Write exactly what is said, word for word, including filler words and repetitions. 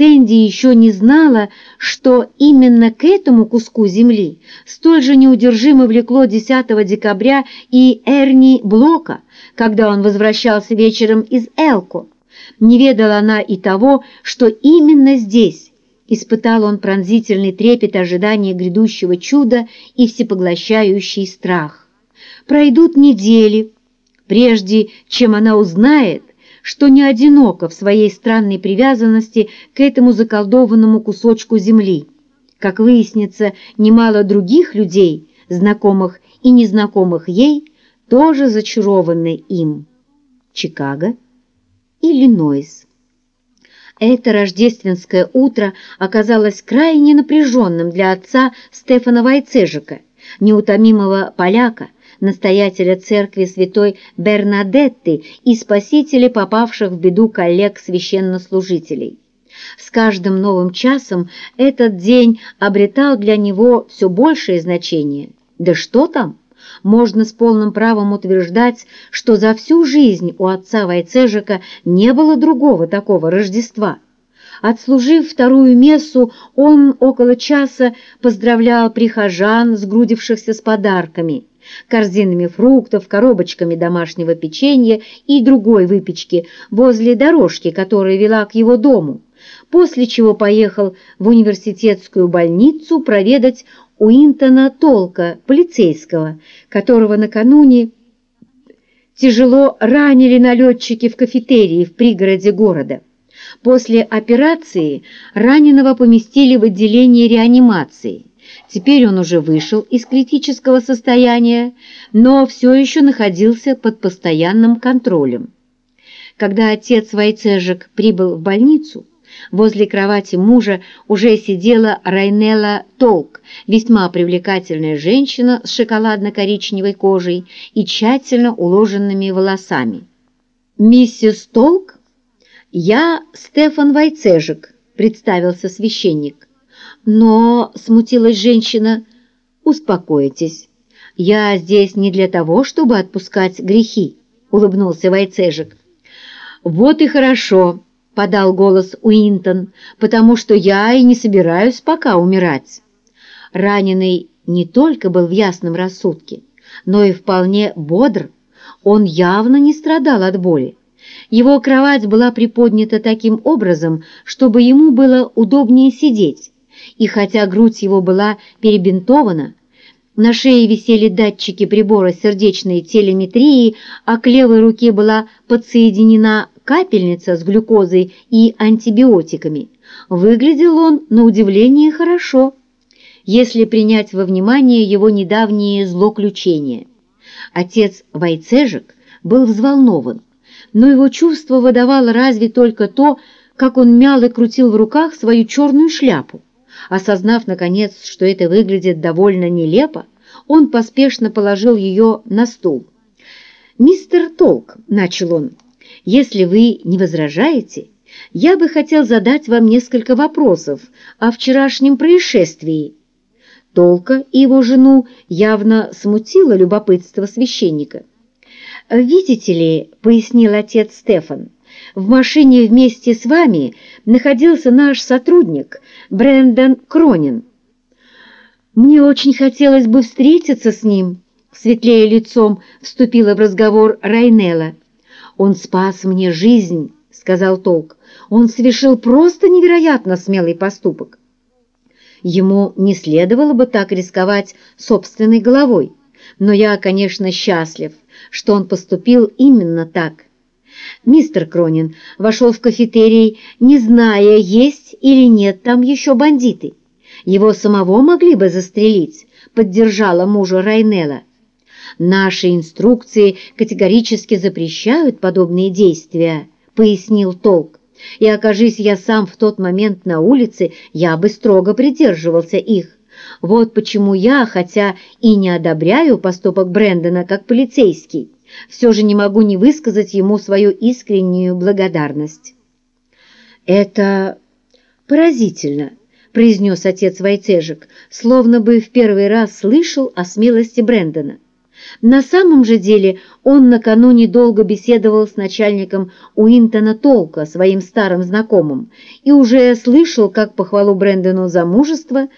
Сэнди еще не знала, что именно к этому куску земли столь же неудержимо влекло десятого декабря и Эрни Блока, когда он возвращался вечером из Элко. Не ведала она и того, что именно здесь испытал он пронзительный трепет ожидания грядущего чуда и всепоглощающий страх. Пройдут недели, прежде чем она узнает, что не одинока в своей странной привязанности к этому заколдованному кусочку земли. Как выяснится, немало других людей, знакомых и незнакомых ей, тоже зачарованы им. Чикаго, Иллинойс. Это рождественское утро оказалось крайне напряженным для отца Стефана Вайцежика, неутомимого поляка, настоятеля церкви святой Бернадетты и спасителя попавших в беду коллег-священнослужителей. С каждым новым часом этот день обретал для него все большее значение. Да что там? Можно с полным правом утверждать, что за всю жизнь у отца Вайцежика не было другого такого Рождества. Отслужив вторую мессу, он около часа поздравлял прихожан, сгрудившихся с подарками, корзинами фруктов, коробочками домашнего печенья и другой выпечки возле дорожки, которая вела к его дому, после чего поехал в университетскую больницу проведать Уинтона Толка, полицейского, которого накануне тяжело ранили налетчики в кафетерии в пригороде города. После операции раненого поместили в отделение реанимации. Теперь он уже вышел из критического состояния, но все еще находился под постоянным контролем. Когда отец Вайцежик прибыл в больницу, возле кровати мужа уже сидела Райнелла Толк, весьма привлекательная женщина с шоколадно-коричневой кожей и тщательно уложенными волосами. «Миссис Толк? Я Стефан Вайцежик», — представился священник. «Но», — смутилась женщина, — «успокойтесь, я здесь не для того, чтобы отпускать грехи», — улыбнулся Вайцежик. «Вот и хорошо», — подал голос Уинтон, «потому что я и не собираюсь пока умирать». Раненый не только был в ясном рассудке, но и вполне бодр. Он явно не страдал от боли. Его кровать была приподнята таким образом, чтобы ему было удобнее сидеть, и хотя грудь его была перебинтована, на шее висели датчики прибора сердечной телеметрии, а к левой руке была подсоединена капельница с глюкозой и антибиотиками. Выглядел он, на удивление, хорошо, если принять во внимание его недавние злоключения. Отец Вайцежик был взволнован, но его чувство выдавало разве только то, как он мял и крутил в руках свою черную шляпу. Осознав, наконец, что это выглядит довольно нелепо, он поспешно положил ее на стул. «Мистер Толк», — начал он, — «если вы не возражаете, я бы хотел задать вам несколько вопросов о вчерашнем происшествии». Толка и его жену явно смутило любопытство священника. «Видите ли», — пояснил отец Стефан, — «в машине вместе с вами находился наш сотрудник Брэндон Кронин. Мне очень хотелось бы встретиться с ним», — светлея лицом вступила в разговор Райнелла. «Он спас мне жизнь», — сказал Толк. «Он совершил просто невероятно смелый поступок. Ему не следовало бы так рисковать собственной головой, но я, конечно, счастлив, что он поступил именно так». Мистер Кронин вошел в кафетерий, не зная, есть или нет там еще бандиты. Его самого могли бы застрелить, поддержала мужа Райнелла. «Наши инструкции категорически запрещают подобные действия», — пояснил Толк. «И окажись я сам в тот момент на улице, я бы строго придерживался их. Вот почему я, хотя и не одобряю поступок Брэндона как полицейский, все же не могу не высказать ему свою искреннюю благодарность». «Это поразительно», — произнес отец Вайцежик, словно бы в первый раз слышал о смелости Брэндона. На самом же деле он накануне долго беседовал с начальником Уинтона Толка, своим старым знакомым, и уже слышал как похвалу Брэндону за мужество,